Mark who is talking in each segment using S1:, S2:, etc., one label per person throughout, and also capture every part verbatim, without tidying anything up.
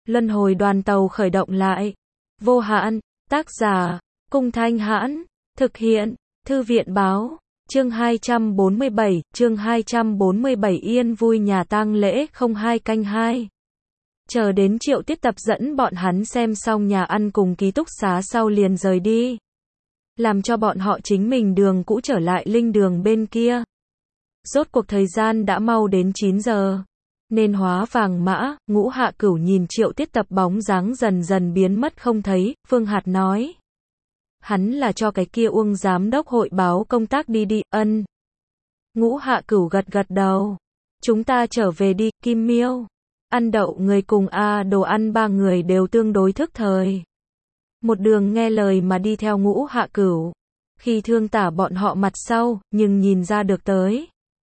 S1: Luân hồi đoàn tàu khởi động lại. Vô hạn, tác giả, Cung Thanh Hãn, thực hiện, Thư viện báo, chương hai trăm bốn mươi bảy, chương hai trăm bốn mươi bảy yên vui nhà tang lễ không hai canh hai. Chờ đến Triệu Tiết Tập dẫn bọn hắn xem xong nhà ăn cùng ký túc xá sau liền rời đi. Làm cho bọn họ chính mình đường cũ trở lại linh đường bên kia. Rốt cuộc thời gian đã mau đến chín giờ. Nên hóa vàng mã, Ngũ Hạ Cửu nhìn Triệu Tiết Tập bóng dáng dần dần biến mất không thấy, Phương Hạt nói. Hắn là cho cái kia Uông giám đốc hội báo công tác đi đi, ân. Ngũ Hạ Cửu gật gật đầu. Chúng ta trở về đi, Kim Miêu. Ăn đậu người cùng A đồ ăn ba người đều tương đối thức thời. Một đường nghe lời mà đi theo Ngũ Hạ Cửu. Khi Thương Tả bọn họ mặt sau, nhưng nhìn ra được tới.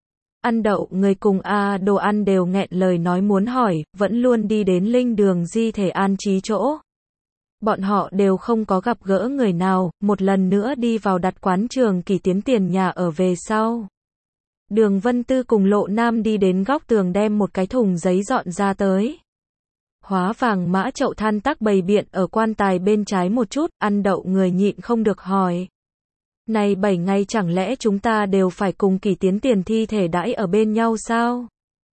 S1: Ăn đậu người cùng A đồ ăn đều nghẹn lời nói muốn hỏi, vẫn luôn đi đến linh đường di thể an trí chỗ. Bọn họ đều không có gặp gỡ người nào, một lần nữa đi vào đặt quán Trường Kỳ Tiến tiền nhà ở về sau. Đường Vân Tư cùng Lộ Nam đi đến góc tường đem một cái thùng giấy dọn ra tới. Hóa vàng mã chậu than tắc bày biện ở quan tài bên trái một chút, ăn đậu người nhịn không được hỏi. Này bảy ngày chẳng lẽ chúng ta đều phải cùng Kỳ Tiến tiền thi thể đãi ở bên nhau sao?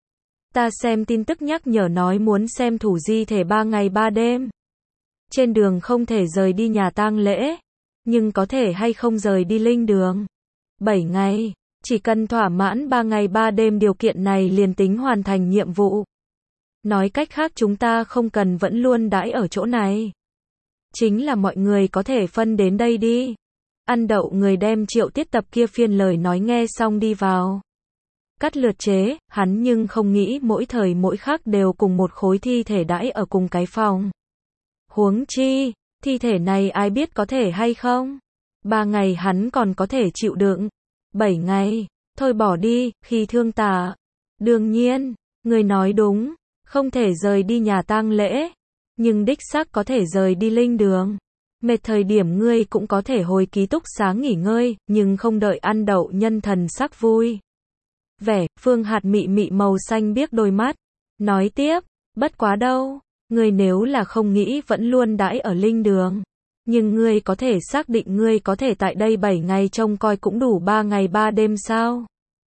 S1: Ta xem tin tức nhắc nhở nói muốn xem thủ di thể ba ngày ba đêm. Trên đường không thể rời đi nhà tang lễ, nhưng có thể hay không rời đi linh đường. bảy ngày, chỉ cần thỏa mãn ba ngày ba đêm điều kiện này liền tính hoàn thành nhiệm vụ. Nói cách khác chúng ta không cần vẫn luôn đãi ở chỗ này. Chính là mọi người có thể phân đến đây đi. Ăn đậu người đem Triệu Tiết Tập kia phiên lời nói nghe xong đi vào. Cắt lượt chế, hắn nhưng không nghĩ mỗi thời mỗi khắc đều cùng một khối thi thể đãi ở cùng cái phòng. Huống chi, thi thể này ai biết có thể hay không? Ba ngày hắn còn có thể chịu đựng. Bảy ngày, thôi bỏ đi, khi Thương Tả. Đương nhiên, người nói đúng, không thể rời đi nhà tang lễ. Nhưng đích xác có thể rời đi linh đường. Mệt thời điểm ngươi cũng có thể hồi ký túc xá nghỉ ngơi, nhưng không đợi ăn đậu nhân thần sắc vui. Vẻ, Phương Hạt mị mị màu xanh biếc đôi mắt. Nói tiếp, bất quá đâu. Ngươi nếu là không nghĩ vẫn luôn đãi ở linh đường, nhưng ngươi có thể xác định ngươi có thể tại đây bảy ngày trông coi cũng đủ ba ngày ba đêm sao?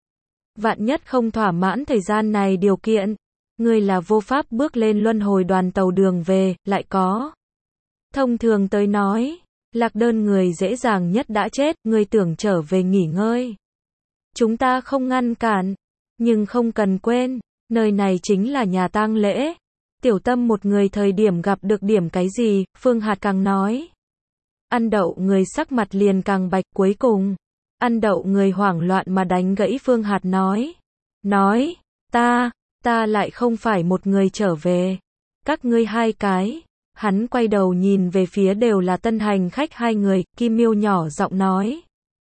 S1: Vạn nhất không thỏa mãn thời gian này điều kiện, ngươi là vô pháp bước lên luân hồi đoàn tàu đường về, lại có. Thông thường tới nói, lạc đơn người dễ dàng nhất đã chết, ngươi tưởng trở về nghỉ ngơi. Chúng ta không ngăn cản, nhưng không cần quên, nơi này chính là nhà tang lễ. Tiểu Tâm một người thời điểm gặp được điểm cái gì, Phương Hạt càng nói. Ăn đậu người sắc mặt liền càng bạch cuối cùng. Ăn đậu người hoảng loạn mà đánh gãy Phương Hạt nói. Nói, ta, ta lại không phải một người trở về. Các ngươi hai cái. Hắn quay đầu nhìn về phía đều là tân hành khách hai người, Kim Miêu nhỏ giọng nói.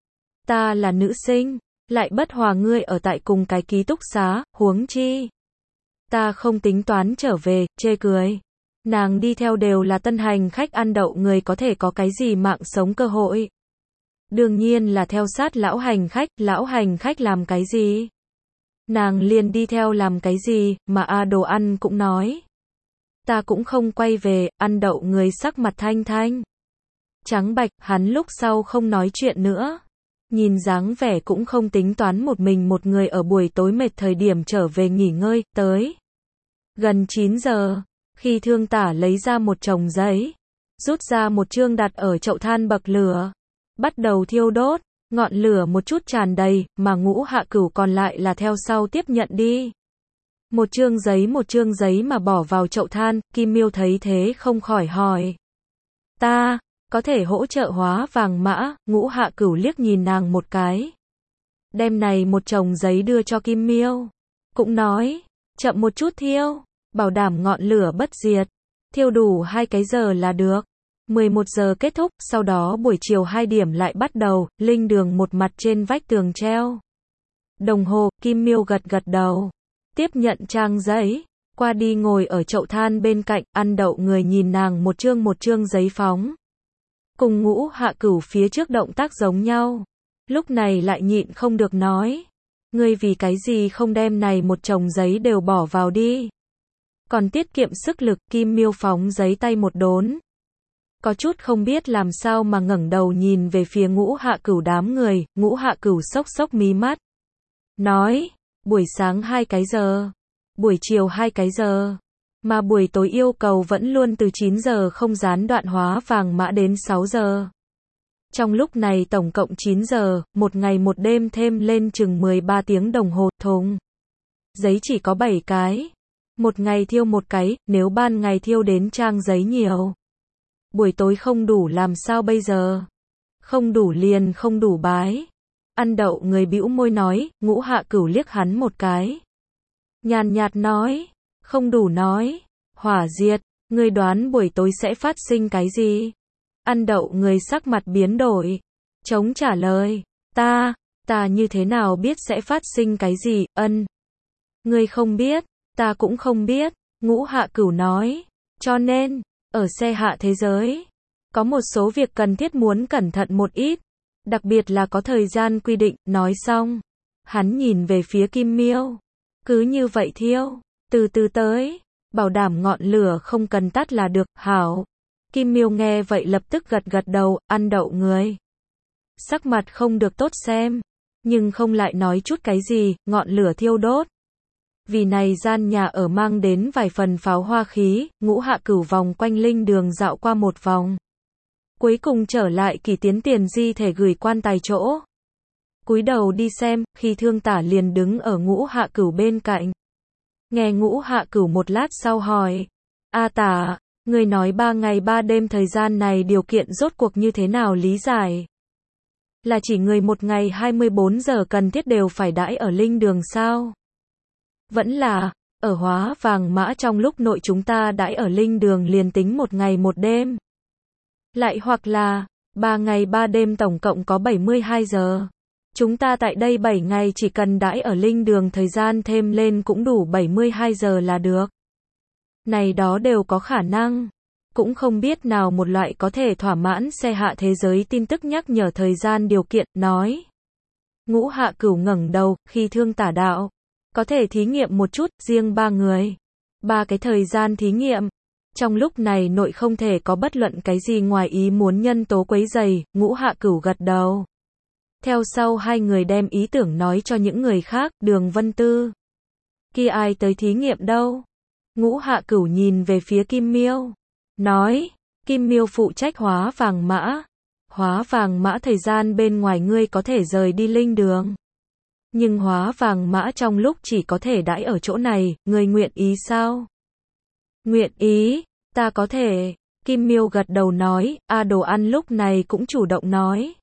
S1: Ta là nữ sinh, lại bất hòa ngươi ở tại cùng cái ký túc xá, huống chi. Ta không tính toán trở về, chê cười. Nàng đi theo đều là tân hành khách ăn đậu người có thể có cái gì mạng sống cơ hội. Đương nhiên là theo sát lão hành khách, lão hành khách làm cái gì? Nàng liền đi theo làm cái gì, mà A đồ ăn cũng nói. Ta cũng không quay về, ăn đậu người sắc mặt thanh thanh. Trắng bạch, hắn lúc sau không nói chuyện nữa. Nhìn dáng vẻ cũng không tính toán một mình một người ở buổi tối mệt thời điểm trở về nghỉ ngơi, tới. Gần chín giờ, khi Thương Tả lấy ra một chồng giấy, rút ra một chương đặt ở chậu than bậc lửa, bắt đầu thiêu đốt, ngọn lửa một chút tràn đầy, mà Ngũ Hạ Cửu còn lại là theo sau tiếp nhận đi. Một chương giấy một chương giấy mà bỏ vào chậu than, Kim Miêu thấy thế không khỏi hỏi. Ta, có thể hỗ trợ hóa vàng mã, Ngũ Hạ Cửu liếc nhìn nàng một cái. Đem này một chồng giấy đưa cho Kim Miêu. Cũng nói, chậm một chút thiêu, bảo đảm ngọn lửa bất diệt. Thiêu đủ hai cái giờ là được. mười một giờ kết thúc, sau đó buổi chiều hai điểm lại bắt đầu, linh đường một mặt trên vách tường treo. Đồng hồ, Kim Miêu gật gật đầu. Tiếp nhận trang giấy, qua đi ngồi ở chậu than bên cạnh, ăn đậu người nhìn nàng một chương một chương giấy phóng. Cùng Ngũ Hạ Cửu phía trước động tác giống nhau. Lúc này lại nhịn không được nói. Ngươi vì cái gì không đem này một chồng giấy đều bỏ vào đi. còn tiết kiệm sức lực. Kim Miêu phóng giấy tay một đốn, có chút không biết làm sao mà ngẩng đầu nhìn về phía Ngũ Hạ Cửu đám người. Ngũ Hạ Cửu xốc xốc mí mắt, nói, buổi sáng hai cái giờ, buổi chiều hai cái giờ, mà buổi tối yêu cầu vẫn luôn từ chín giờ không gián đoạn hóa vàng mã đến sáu giờ. Trong lúc này tổng cộng chín giờ, một ngày một đêm thêm lên chừng mười ba tiếng đồng hồ. Thùng giấy chỉ có bảy cái, một ngày thiêu một cái, nếu ban ngày thiêu đến trang giấy nhiều, buổi tối không đủ làm sao bây giờ? Không đủ liền không đủ bái. Ăn đậu người bĩu môi nói. Ngũ Hạ Cửu liếc hắn một cái, nhàn nhạt nói, không đủ nói, hỏa diệt, ngươi đoán buổi tối sẽ phát sinh cái gì? Ăn đậu người sắc mặt biến đổi, chống trả lời, ta, ta như thế nào biết sẽ phát sinh cái gì? Ân, ngươi không biết, ta cũng không biết. Ngũ Hạ Cửu nói, cho nên, ở xe hạ thế giới, có một số việc cần thiết muốn cẩn thận một ít, đặc biệt là có thời gian quy định. Nói xong, hắn nhìn về phía Kim Miêu, cứ như vậy thiêu, từ từ tới, bảo đảm ngọn lửa không cần tắt là được. Hảo. Kim Miêu nghe vậy lập tức gật gật đầu. Ăn đậu người sắc mặt không được tốt xem, nhưng không lại nói chút cái gì. Ngọn lửa thiêu đốt, vì này gian nhà ở mang đến vài phần pháo hoa khí. Ngũ Hạ Cửu vòng quanh linh đường dạo qua một vòng, cuối cùng trở lại Kỳ Tiến Tiền di thể gửi quan tài chỗ, cúi đầu đi xem. Khi Thương Tả liền đứng ở Ngũ Hạ Cửu bên cạnh, nghe Ngũ Hạ Cửu một lát sau hỏi, A Tả, người nói ba ngày ba đêm thời gian này điều kiện rốt cuộc như thế nào? Lý giải là chỉ người một ngày hai mươi bốn giờ cần thiết đều phải đãi ở linh đường sao? Vẫn là, ở hóa vàng mã trong lúc nội chúng ta đãi ở linh đường liền tính một ngày một đêm? Lại hoặc là, ba ngày ba đêm tổng cộng có bảy mươi hai giờ. Chúng ta tại đây bảy ngày chỉ cần đãi ở linh đường thời gian thêm lên cũng đủ bảy mươi hai giờ là được. Này đó đều có khả năng. Cũng không biết nào một loại có thể thỏa mãn xe hạ thế giới tin tức nhắc nhở thời gian điều kiện, nói. Ngũ Hạ Cửu ngẩng đầu, khi Thương Tả đạo, có thể thí nghiệm một chút, riêng ba người. Ba cái thời gian thí nghiệm. Trong lúc này nội không thể có bất luận cái gì ngoài ý muốn nhân tố quấy rầy. Ngũ Hạ Cửu gật đầu. Theo sau hai người đem ý tưởng nói cho những người khác. Đường Vân Tư, kia ai tới thí nghiệm đâu? Ngũ Hạ Cửu nhìn về phía Kim Miêu, nói, Kim Miêu phụ trách hóa vàng mã. Hóa vàng mã thời gian bên ngoài ngươi có thể rời đi linh đường, nhưng hóa vàng mã trong lúc chỉ có thể đãi ở chỗ này. Ngươi nguyện ý sao? Nguyện ý, ta có thể. Kim Miêu gật đầu nói. A Đồ Ăn lúc này cũng chủ động nói,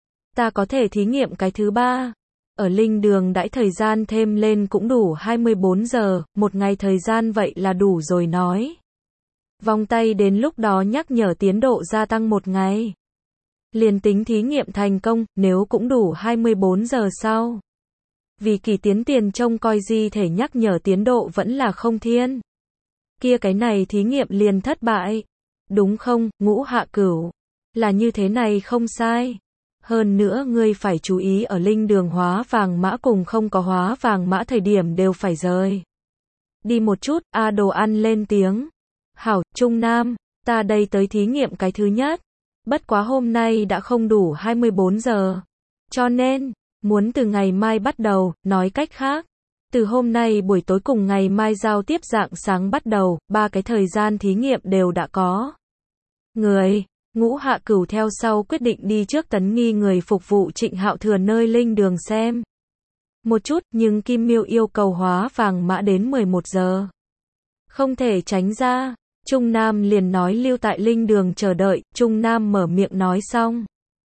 S1: ta có thể thí nghiệm cái thứ ba. Ở linh đường đãi thời gian thêm lên cũng đủ hai mươi bốn giờ, một ngày thời gian vậy là đủ rồi. Nói vòng tay đến lúc đó nhắc nhở tiến độ gia tăng một ngày, liền tính thí nghiệm thành công, nếu cũng đủ hai mươi bốn giờ sau. Vì Kỳ Tiến Tiền trông coi di thể nhắc nhở tiến độ vẫn là không thiên, kia cái này thí nghiệm liền thất bại. Đúng không, Ngũ Hạ Cửu? Là như thế này không sai. Hơn nữa ngươi phải chú ý ở linh đường hóa vàng mã cùng không có hóa vàng mã thời điểm đều phải rời đi một chút. A Đồ Ăn lên tiếng. Hảo, Trung Nam, ta đây tới thí nghiệm cái thứ nhất. Bất quá hôm nay đã không đủ hai mươi bốn giờ. Cho nên, muốn từ ngày mai bắt đầu, nói cách khác, từ hôm nay buổi tối cùng ngày mai giao tiếp rạng sáng bắt đầu, ba cái thời gian thí nghiệm đều đã có người. Ngũ Hạ Cửu theo sau quyết định đi trước tấn nghi người phục vụ Trịnh Hạo Thừa nơi linh đường xem một chút, nhưng Kim Miêu yêu cầu hóa vàng mã đến mười một giờ. Không thể tránh ra. Trung Nam liền nói lưu tại linh đường chờ đợi. Trung Nam mở miệng nói xong,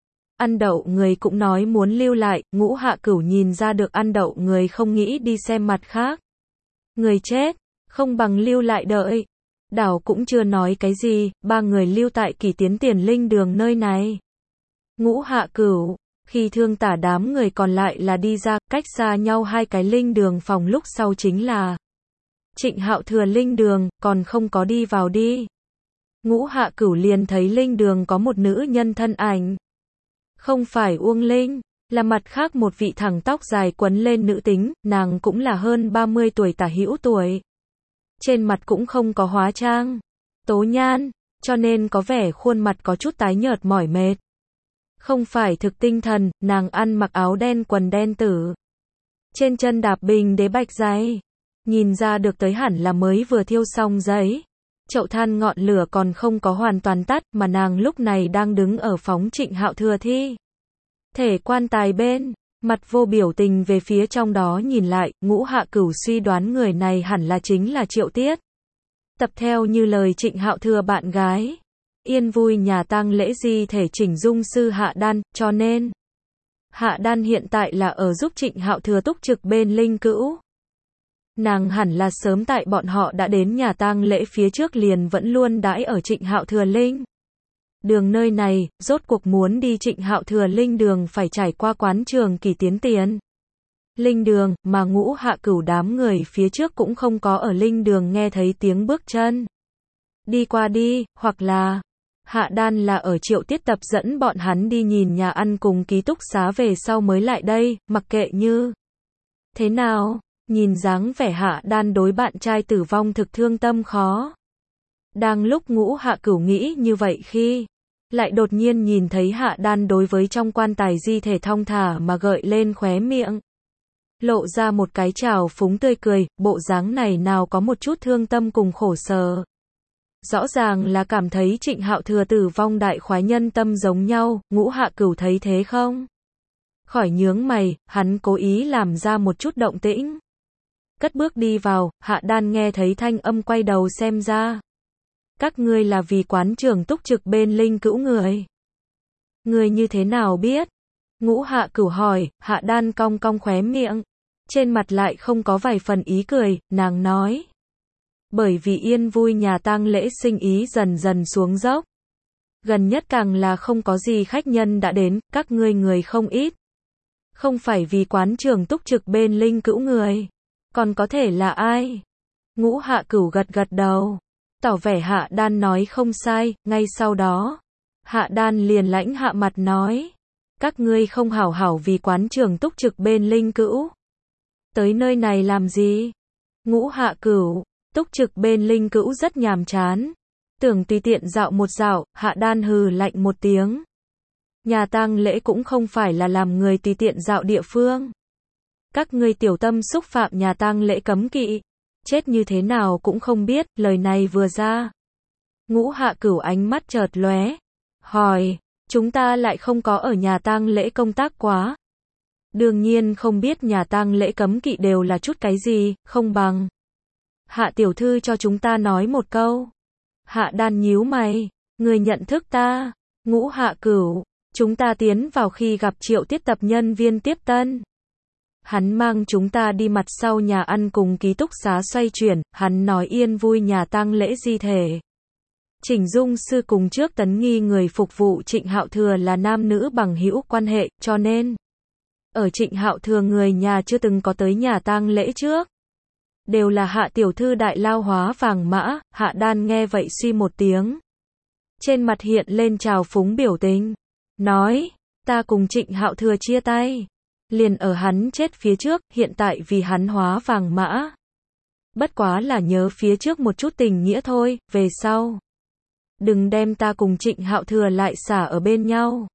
S1: Ăn đậu người cũng nói muốn lưu lại. Ngũ Hạ Cửu nhìn ra được ăn đậu người không nghĩ đi xem mặt khác người chết, không bằng lưu lại đợi. Đảo cũng chưa nói cái gì, ba người lưu tại Kỳ Tiến Tiền linh đường nơi này. Ngũ Hạ Cửu, khi Thương Tả đám người còn lại là đi ra, cách xa nhau hai cái linh đường phòng, lúc sau chính là Trịnh Hạo Thừa linh đường, còn không có đi vào đi. Ngũ Hạ Cửu liền thấy linh đường có một nữ nhân thân ảnh. Không phải Uông Linh, là mặt khác một vị thẳng tóc dài quấn lên nữ tính, nàng cũng là hơn ba mươi tuổi tả hữu tuổi. trên mặt cũng không có hóa trang, tố nhan, cho nên có vẻ khuôn mặt có chút tái nhợt mỏi mệt. Không phải thực tinh thần, nàng ăn mặc áo đen quần đen tử. Trên chân đạp bình đế bạch giày. Nhìn ra được tới hẳn là mới vừa thiêu xong giấy. Chậu than ngọn lửa còn không có hoàn toàn tắt mà nàng lúc này đang đứng ở phóng Trịnh Hạo thừa thi thể quan tài bên, mặt vô biểu tình về phía trong đó nhìn lại, Ngũ Hạ Cửu suy đoán người này hẳn là chính là Triệu Tiết. Tập theo như lời Trịnh Hạo thừa bạn gái. Yên vui nhà tang lễ di thể chỉnh dung sư Hạ Đan, cho nên Hạ Đan hiện tại là ở giúp Trịnh Hạo thừa túc trực bên linh cữu. Nàng hẳn là sớm tại bọn họ đã đến nhà tang lễ phía trước liền vẫn luôn đãi ở Trịnh Hạo thừa linh đường nơi này, rốt cuộc muốn đi Trịnh Hạo thừa linh đường phải trải qua quán Trường Kỳ tiến tiền linh đường, mà Ngũ Hạ Cửu đám người phía trước cũng không có ở linh đường nghe thấy tiếng bước chân đi qua đi, hoặc là Hạ Đan là ở Triệu Tiết tập dẫn bọn hắn đi nhìn nhà ăn cùng ký túc xá về sau mới lại đây, mặc kệ như thế nào, nhìn dáng vẻ Hạ Đan đối bạn trai tử vong thực thương tâm khó. Đang lúc Ngũ Hạ Cửu nghĩ như vậy khi lại đột nhiên nhìn thấy Hạ Đan đối với trong quan tài di thể thong thả mà gợi lên khóe miệng, lộ ra một cái trào phúng tươi cười, bộ dáng này nào có một chút thương tâm cùng khổ sở. Rõ ràng là cảm thấy Trịnh Hạo thừa tử vong đại khoái nhân tâm giống nhau, Ngũ Hạ Cửu thấy thế không? Khỏi nhướng mày, hắn cố ý làm ra một chút động tĩnh. Cất bước đi vào, Hạ Đan nghe thấy thanh âm quay đầu xem ra. Các ngươi là vì quán Trường túc trực bên linh cữu người. Người như thế nào biết? Ngũ Hạ Cửu hỏi, Hạ Đan cong cong khóe miệng. Trên mặt lại không có vài phần ý cười, nàng nói. Bởi vì yên vui nhà tang lễ sinh ý dần dần xuống dốc. Gần nhất càng là không có gì khách nhân đã đến, các ngươi người không ít. Không phải vì quán Trường túc trực bên linh cữu người. Còn có thể là ai? Ngũ Hạ Cửu gật gật đầu. Tỏ vẻ Hạ Đan nói không sai, ngay sau đó. Hạ Đan liền lãnh hạ mặt nói. Các ngươi không hảo hảo vì quán Trường túc trực bên linh cữu. Tới nơi này làm gì? Ngũ Hạ Cửu, túc trực bên linh cữu rất nhàm chán. Tưởng tùy tiện dạo một dạo, Hạ Đan hừ lạnh một tiếng. Nhà tang lễ cũng không phải là làm người tùy tiện dạo địa phương. Các ngươi tiểu tâm xúc phạm nhà tang lễ cấm kỵ. Chết như thế nào cũng không biết, lời này vừa ra. Ngũ Hạ Cửu ánh mắt chợt lóe. Hỏi, chúng ta lại không có ở nhà tang lễ công tác quá. Đương nhiên không biết nhà tang lễ cấm kỵ đều là chút cái gì, không bằng. Hạ tiểu thư cho chúng ta nói một câu. Hạ Đan nhíu mày, người nhận thức ta. Ngũ Hạ Cửu, chúng ta tiến vào khi gặp Triệu Tiết tập nhân viên tiếp tân. Hắn mang chúng ta đi mặt sau nhà ăn cùng ký túc xá xoay chuyển, hắn nói yên vui nhà tang lễ di thể. Chỉnh dung sư cùng trước tấn nghi người phục vụ Trịnh Hạo thừa là nam nữ bằng hữu quan hệ, cho nên ở Trịnh Hạo thừa người nhà chưa từng có tới nhà tang lễ trước. Đều là Hạ tiểu thư đại lao hóa vàng mã. Hạ Đan nghe vậy suy một tiếng. Trên mặt hiện lên trào phúng biểu tình. Nói, ta cùng Trịnh Hạo thừa chia tay. Liền ở hắn chết phía trước, hiện tại vì hắn hóa vàng mã. Bất quá là nhớ phía trước một chút tình nghĩa thôi, về sau. Đừng đem ta cùng Trịnh Hạo thừa lại xả ở bên nhau.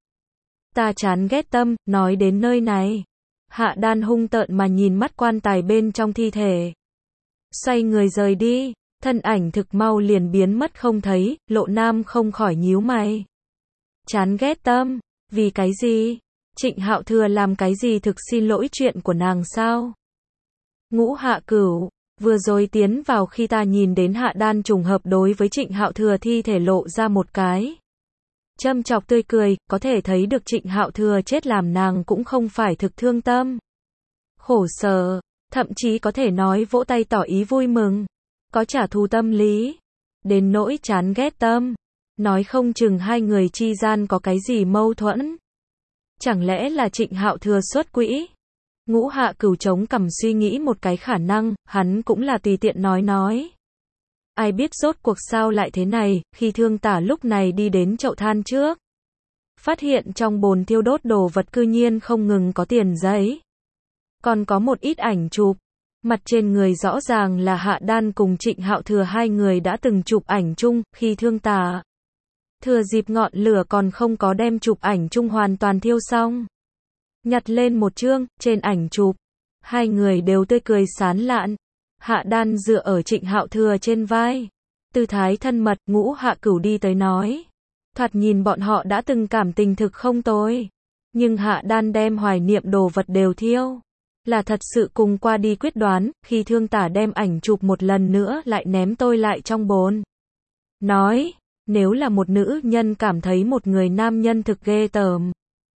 S1: Ta chán ghét tâm, nói đến nơi này. Hạ Đan hung tợn mà nhìn mắt quan tài bên trong thi thể. Xoay người rời đi, thân ảnh thực mau liền biến mất không thấy, Lộ Nam không khỏi nhíu mày. Chán ghét tâm, vì cái gì? Trịnh Hạo thừa làm cái gì thực xin lỗi chuyện của nàng sao? Ngũ Hạ Cửu, vừa rồi tiến vào khi ta nhìn đến Hạ Đan trùng hợp đối với Trịnh Hạo thừa thi thể lộ ra một cái châm chọc tươi cười, có thể thấy được Trịnh Hạo thừa chết làm nàng cũng không phải thực thương tâm. Khổ sở, thậm chí có thể nói vỗ tay tỏ ý vui mừng, có trả thù tâm lý, đến nỗi chán ghét tâm, nói không chừng hai người chi gian có cái gì mâu thuẫn. Chẳng lẽ là Trịnh Hạo thừa xuất quỹ? Ngũ Hạ Cửu chống cằm suy nghĩ một cái khả năng, hắn cũng là tùy tiện nói nói. Ai biết rốt cuộc sao lại thế này, khi Thương Tả lúc này đi đến chậu than trước. Phát hiện trong bồn thiêu đốt đồ vật cư nhiên không ngừng có tiền giấy. Còn có một ít ảnh chụp. Mặt trên người rõ ràng là Hạ Đan cùng Trịnh Hạo Thừa hai người đã từng chụp ảnh chung, khi thương tà. Thừa dịp ngọn lửa còn không có đem chụp ảnh chung hoàn toàn thiêu xong. Nhặt lên một chương, trên ảnh chụp. Hai người đều tươi cười sán lạn. Hạ Đan dựa ở Trịnh Hạo Thừa trên vai. Tư thái thân mật, Ngũ Hạ Cửu đi tới nói. Thoạt nhìn bọn họ đã từng cảm tình thực không tồi. Nhưng Hạ Đan đem hoài niệm đồ vật đều thiêu. Là thật sự cùng qua đi quyết đoán, khi thương tả đem ảnh chụp một lần nữa lại ném tôi lại trong bồn. Nói, nếu là một nữ nhân cảm thấy một người nam nhân thực ghê tởm.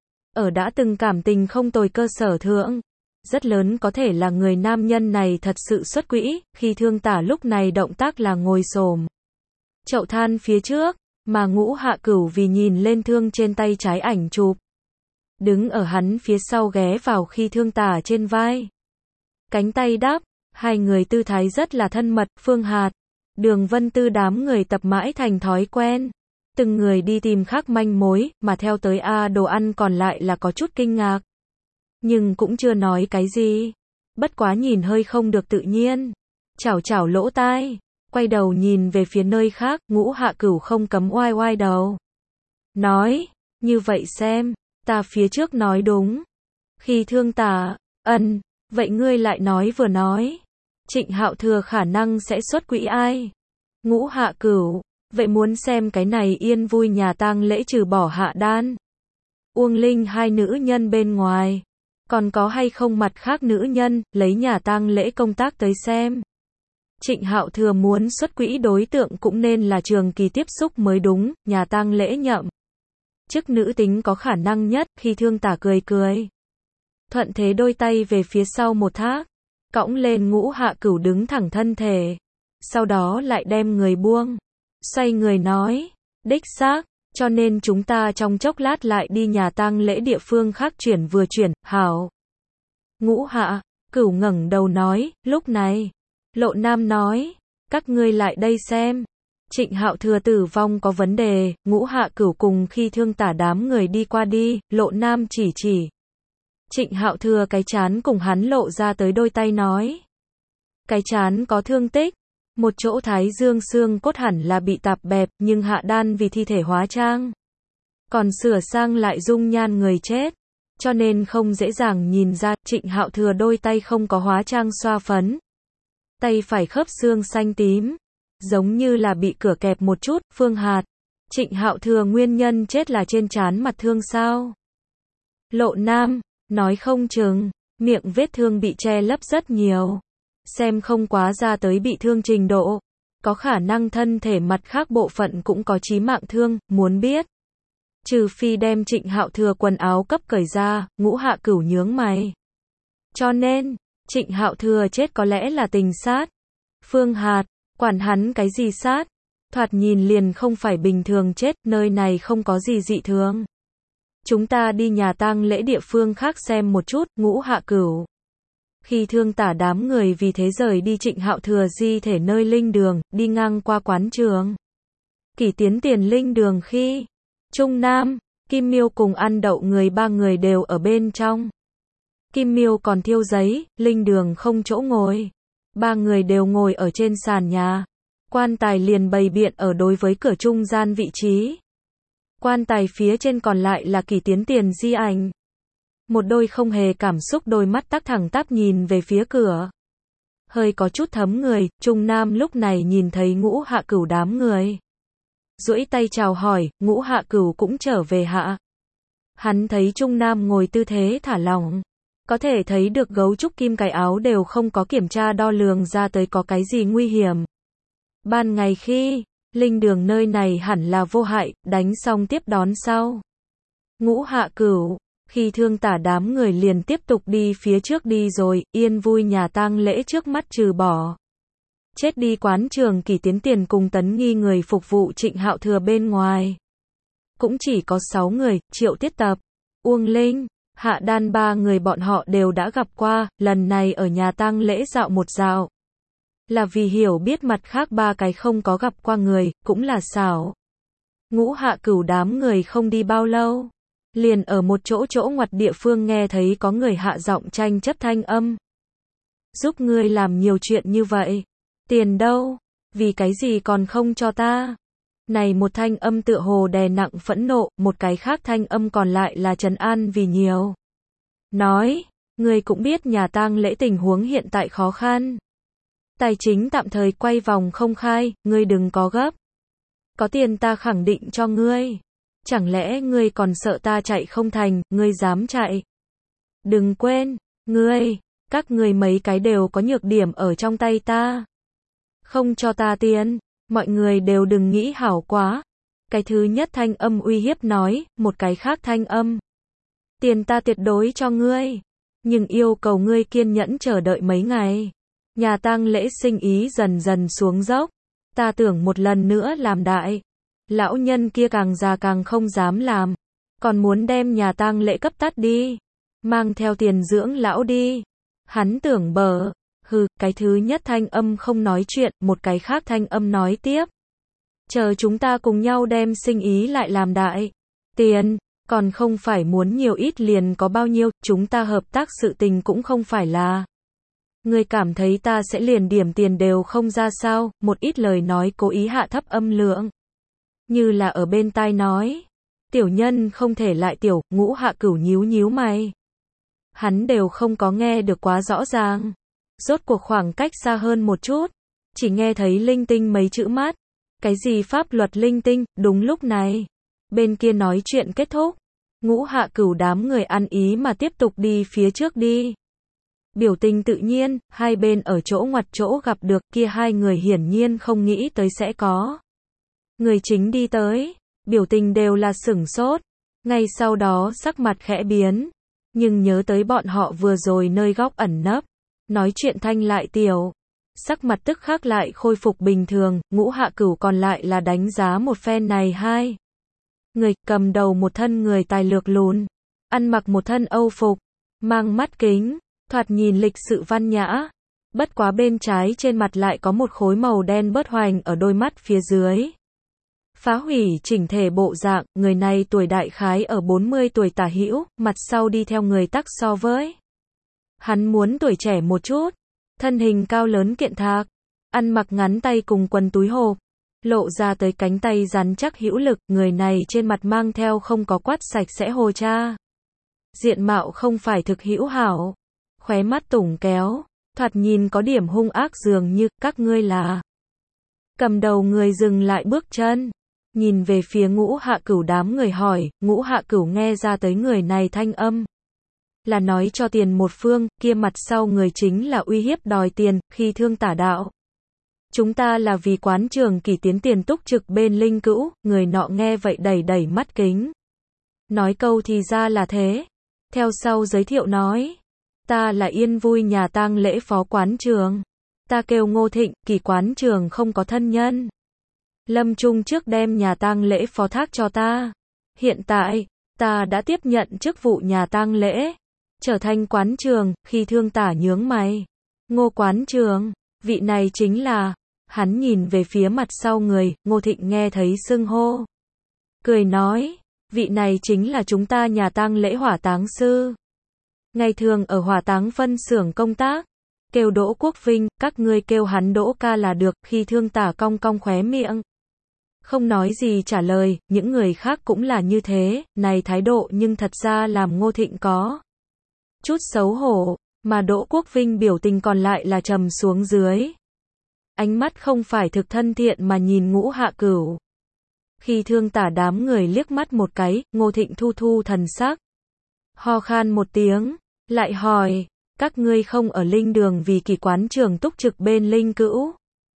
S1: Ở đã từng cảm tình không tồi cơ sở thượng. Rất lớn có thể là người nam nhân này thật sự xuất quỹ, khi thương tả lúc này động tác là ngồi xổm chậu than phía trước, mà Ngũ Hạ Cửu vì nhìn lên thương trên tay trái ảnh chụp. Đứng ở hắn phía sau ghé vào khi thương tả trên vai. Cánh tay đắp, hai người tư thái rất là thân mật, Phương Hạt. Đường Vân Tư đám người tập mãi thành thói quen. Từng người đi tìm khác manh mối, mà theo tới A đồ ăn còn lại là có chút kinh ngạc. Nhưng cũng chưa nói cái gì. Bất quá nhìn hơi không được tự nhiên. Chảo chảo lỗ tai. Quay đầu nhìn về phía nơi khác, Ngũ Hạ Cửu không cấm oai oai đầu. Nói, như vậy xem, ta phía trước nói đúng. Khi thương tả, ân, vậy ngươi lại nói vừa nói. Trịnh Hạo Thừa khả năng sẽ xuất quỹ ai? Ngũ Hạ Cửu, vậy muốn xem cái này yên vui nhà tang lễ trừ bỏ Hạ Đan. Uông Linh hai nữ nhân bên ngoài. Còn có hay không mặt khác nữ nhân, lấy nhà tang lễ công tác tới xem. Trịnh Hạo Thừa muốn xuất quỹ đối tượng cũng nên là trường kỳ tiếp xúc mới đúng, nhà tang lễ nhậm. Chức nữ tính có khả năng nhất, khi thương tả cười cười. Thuận thế đôi tay về phía sau một thác. Cõng lên Ngũ Hạ Cửu đứng thẳng thân thể. Sau đó lại đem người buông. Xoay người nói. Đích xác, cho nên chúng ta trong chốc lát lại đi nhà tang lễ địa phương khác chuyển vừa chuyển, hảo. Ngũ Hạ Cửu ngẩng đầu nói, lúc này. Lộ Nam nói, các ngươi lại đây xem. Trịnh Hạo Thừa tử vong có vấn đề, Ngũ Hạ Cửu cùng khi thương tả đám người đi qua đi, Lộ Nam chỉ chỉ. Trịnh Hạo Thừa cái chán cùng hắn lộ ra tới đôi tay nói. Cái chán có thương tích. Một chỗ thái dương xương cốt hẳn là bị tạp bẹp, nhưng Hạ Đan vì thi thể hóa trang. Còn sửa sang lại dung nhan người chết. Cho nên không dễ dàng nhìn ra, Trịnh Hạo Thừa đôi tay không có hóa trang xoa phấn. Tay phải khớp xương xanh tím. Giống như là bị cửa kẹp một chút, Phương Hạt. Trịnh Hạo Thừa nguyên nhân chết là trên trán mặt thương sao? Lộ Nam, nói không chừng, miệng vết thương bị che lấp rất nhiều. Xem không quá ra tới bị thương trình độ. Có khả năng thân thể mặt khác bộ phận cũng có chí mạng thương, muốn biết. Trừ phi đem Trịnh Hạo Thừa quần áo cấp cởi ra, Ngũ Hạ Cửu nhướng mày. Cho nên, Trịnh Hạo Thừa chết có lẽ là tình sát. Phương Hạt, quản hắn cái gì sát? Thoạt nhìn liền không phải bình thường chết, nơi này không có gì dị thường. Chúng ta đi nhà tang lễ địa phương khác xem một chút, Ngũ Hạ Cửu. Khi thương tả đám người vì thế rời đi Trịnh Hạo Thừa di thể nơi linh đường, đi ngang qua quán trường. Kỷ tiến tiền linh đường khi Trung Nam, Kim Miêu cùng ăn đậu người ba người đều ở bên trong. Kim Miêu còn thiêu giấy, linh đường không chỗ ngồi. Ba người đều ngồi ở trên sàn nhà. Quan tài liền bày biện ở đối với cửa trung gian vị trí. Quan tài phía trên còn lại là Kỷ tiến tiền di ảnh. Một đôi không hề cảm xúc đôi mắt tắc thẳng tắp nhìn về phía cửa. Hơi có chút thấm người, Trung Nam lúc này nhìn thấy Ngũ Hạ Cửu đám người. Duỗi tay chào hỏi, Ngũ Hạ Cửu cũng trở về hạ. Hắn thấy Trung Nam ngồi tư thế thả lỏng. Có thể thấy được gấu trúc kim cái áo đều không có kiểm tra đo lường ra tới có cái gì nguy hiểm. Ban ngày khi, linh đường nơi này hẳn là vô hại, đánh xong tiếp đón sau. Ngũ Hạ Cửu, khi thương tả đám người liền tiếp tục đi phía trước đi rồi, yên vui nhà tang lễ trước mắt trừ bỏ. Chết đi quán trường Kỷ tiến tiền cùng tấn nghi người phục vụ Trịnh Hạo Thừa bên ngoài. Cũng chỉ có sáu người, Triệu Tiết Tập, Uông Linh, Hạ Đan ba người bọn họ đều đã gặp qua, lần này ở nhà tang lễ dạo một dạo. Là vì hiểu biết mặt khác ba cái không có gặp qua người, cũng là xảo. Ngũ Hạ Cửu đám người không đi bao lâu. Liền ở một chỗ chỗ ngoặt địa phương nghe thấy có người hạ giọng tranh chấp thanh âm. giúp ngươi làm nhiều chuyện như vậy. Tiền đâu? Vì cái gì còn không cho ta? Này một thanh âm tựa hồ đè nặng phẫn nộ, một cái khác thanh âm còn lại là trấn an vì nhiều. Nói, ngươi cũng biết nhà tang lễ tình huống hiện tại khó khăn. Tài chính tạm thời quay vòng không khai, ngươi đừng có gấp. Có tiền ta khẳng định cho ngươi. Chẳng lẽ ngươi còn sợ ta chạy không thành, ngươi dám chạy? Đừng quên, ngươi, các ngươi mấy cái đều có nhược điểm ở trong tay ta. Không cho ta tiền, mọi người đều đừng nghĩ hảo quá. Cái thứ nhất thanh âm uy hiếp nói, một cái khác thanh âm. Tiền ta tuyệt đối cho ngươi, nhưng yêu cầu ngươi kiên nhẫn chờ đợi mấy ngày. Nhà tang lễ sinh ý dần dần xuống dốc. Ta tưởng một lần nữa làm đại. Lão nhân kia càng già càng không dám làm. Còn muốn đem nhà tang lễ cấp tắt đi. Mang theo tiền dưỡng lão đi. Hắn tưởng bờ. Hừ, cái thứ nhất thanh âm không nói chuyện, một cái khác thanh âm nói tiếp. Chờ chúng ta cùng nhau đem sinh ý lại làm đại. Tiền, còn không phải muốn nhiều ít liền có bao nhiêu, chúng ta hợp tác sự tình cũng không phải là. Ngươi cảm thấy ta sẽ liền điểm tiền đều không ra sao, một ít lời nói cố ý hạ thấp âm lượng. Như là ở bên tai nói. Tiểu nhân không thể lại tiểu, Ngũ Hạ Cửu nhíu nhíu mày. Hắn đều không có nghe được quá rõ ràng. Rốt cuộc khoảng cách xa hơn một chút. Chỉ nghe thấy linh tinh mấy chữ mát. Cái gì pháp luật linh tinh, đúng lúc này. Bên kia nói chuyện kết thúc. Ngũ Hạ Cửu đám người ăn ý mà tiếp tục đi phía trước đi. Biểu tình tự nhiên, hai bên ở chỗ ngoặt chỗ gặp được, kia hai người hiển nhiên không nghĩ tới sẽ có. Người chính đi tới, biểu tình đều là sửng sốt, ngay sau đó sắc mặt khẽ biến, nhưng nhớ tới bọn họ vừa rồi nơi góc ẩn nấp, nói chuyện thanh lại tiểu, sắc mặt tức khắc lại khôi phục bình thường. Ngũ Hạ Cửu còn lại là đánh giá một phen này hai. Người cầm đầu một thân người tài lược lùn, ăn mặc một thân âu phục, mang mắt kính, thoạt nhìn lịch sự văn nhã, bất quá bên trái trên mặt lại có một khối màu đen bớt hoành ở đôi mắt phía dưới. Phá hủy chỉnh thể bộ dạng, người này tuổi đại khái ở bốn mươi tuổi tả hữu, mặt sau đi theo người tắc so với. Hắn muốn tuổi trẻ một chút, thân hình cao lớn kiện thạc, ăn mặc ngắn tay cùng quần túi hộp, lộ ra tới cánh tay rắn chắc hữu lực, người này trên mặt mang theo không có quát sạch sẽ hồ cha. Diện mạo không phải thực hữu hảo, khóe mắt tủng kéo, thoạt nhìn có điểm hung ác dường như, các ngươi là. Cầm đầu người dừng lại bước chân, nhìn về phía Ngũ Hạ Cửu đám người hỏi, Ngũ Hạ Cửu nghe ra tới người này thanh âm. Là nói cho tiền một phương, kia mặt sau người chính là uy hiếp đòi tiền, khi thương tả đạo. Chúng ta là vì quán trường Kỳ Tiến tiền túc trực bên Linh Cữu, người nọ nghe vậy đẩy đẩy mắt kính. Nói câu thì ra là thế. Theo sau giới thiệu nói. Ta là Yên Vui nhà tang lễ phó quán trường. Ta kêu Ngô Thịnh, Kỳ quán trường không có thân nhân. Lâm Trung trước đem nhà tang lễ phó thác cho ta. Hiện tại, ta đã tiếp nhận chức vụ nhà tang lễ. Trở thành quán trường, khi thương tả nhướng mày. Ngô quán trường, vị này chính là. Hắn nhìn về phía mặt sau người, Ngô Thịnh nghe thấy xưng hô. Cười nói, vị này chính là chúng ta nhà tang lễ hỏa táng sư. Ngày thường ở hỏa táng phân xưởng công tác, kêu Đỗ Quốc Vinh, các ngươi kêu hắn Đỗ ca là được, khi thương tả cong cong khóe miệng. Không nói gì trả lời, những người khác cũng là như thế, này thái độ nhưng thật ra làm Ngô Thịnh có chút xấu hổ, mà Đỗ Quốc Vinh biểu tình còn lại là trầm xuống dưới. Ánh mắt không phải thực thân thiện mà nhìn Ngũ Hạ Cửu. Khi thương tả đám người liếc mắt một cái, Ngô Thịnh thu thu thần sắc. Ho khan một tiếng, lại hỏi, các ngươi không ở Linh Đường vì Kỳ quán trường túc trực bên Linh Cữu.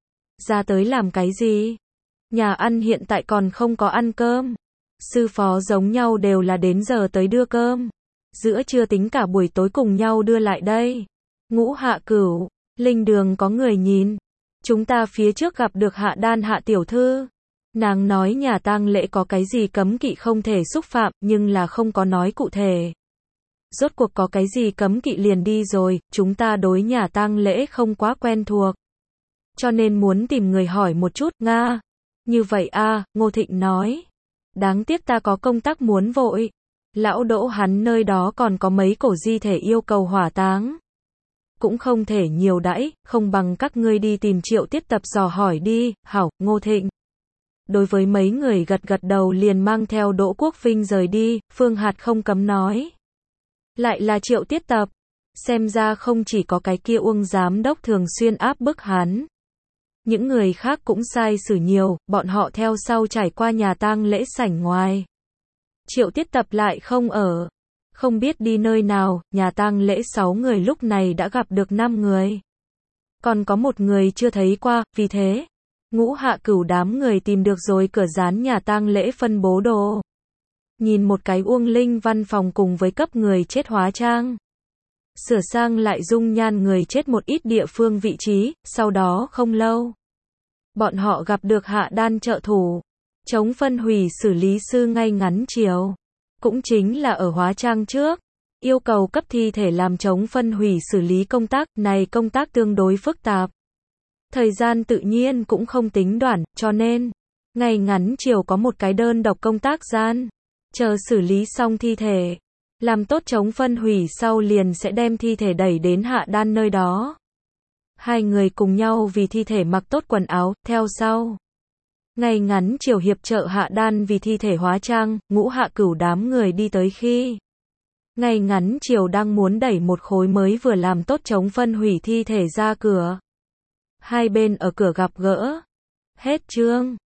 S1: Ra tới làm cái gì? Nhà ăn hiện tại còn không có ăn cơm. Sư phó giống nhau đều là đến giờ tới đưa cơm. Giữa trưa tính cả buổi tối cùng nhau đưa lại đây. Ngũ Hạ Cửu, Linh Đường có người nhìn. Chúng ta phía trước gặp được Hạ Đan Hạ tiểu thư. Nàng nói nhà tang lễ có cái gì cấm kỵ không thể xúc phạm, nhưng là không có nói cụ thể. Rốt cuộc có cái gì cấm kỵ liền đi rồi, chúng ta đối nhà tang lễ không quá quen thuộc. Cho nên muốn tìm người hỏi một chút, Nga. Như vậy a, Ngô Thịnh nói. Đáng tiếc ta có công tác muốn vội. Lão Đỗ hắn nơi đó còn có mấy cổ di thể yêu cầu hỏa táng. cũng không thể nhiều đãi, không bằng các ngươi đi tìm Triệu Tiết Tập dò hỏi đi, hảo, Ngô Thịnh. Đối với mấy người gật gật đầu liền mang theo Đỗ Quốc Vinh rời đi, Phương Hạt không cấm nói. Lại là Triệu Tiết Tập, xem ra không chỉ có cái kia Uông giám đốc thường xuyên áp bức hắn. Những người khác cũng sai xử nhiều, bọn họ theo sau trải qua nhà tang lễ sảnh ngoài. Triệu Tiết Tập lại không ở, không biết đi nơi nào, nhà tang lễ sáu người lúc này đã gặp được năm người. Còn có một người chưa thấy qua, vì thế, Ngũ Hạ Cửu đám người tìm được rồi cửa dán nhà tang lễ phân bố đồ. Nhìn một cái Uông Linh văn phòng cùng với cấp người chết hóa trang. Sửa sang lại dung nhan người chết một ít địa phương vị trí, sau đó không lâu. Bọn họ gặp được Hạ Đan trợ thủ, chống phân hủy xử lý sư ngay ngắn chiều. Cũng chính là ở hóa trang trước, yêu cầu cấp thi thể làm chống phân hủy xử lý công tác, này công tác tương đối phức tạp. Thời gian tự nhiên cũng không tính đoạn, cho nên, ngày ngắn chiều có một cái đơn độc công tác gian. Chờ xử lý xong thi thể, làm tốt chống phân hủy sau liền sẽ đem thi thể đẩy đến Hạ Đan nơi đó. Hai người cùng nhau vì thi thể mặc tốt quần áo, theo sau. Ngày ngắn chiều hiệp trợ Hạ Đan vì thi thể hóa trang, Ngũ Hạ Cửu đám người đi tới khi. Ngày ngắn chiều đang muốn đẩy một khối mới vừa làm tốt chống phân hủy thi thể ra cửa. Hai bên ở cửa gặp gỡ. Hết chương.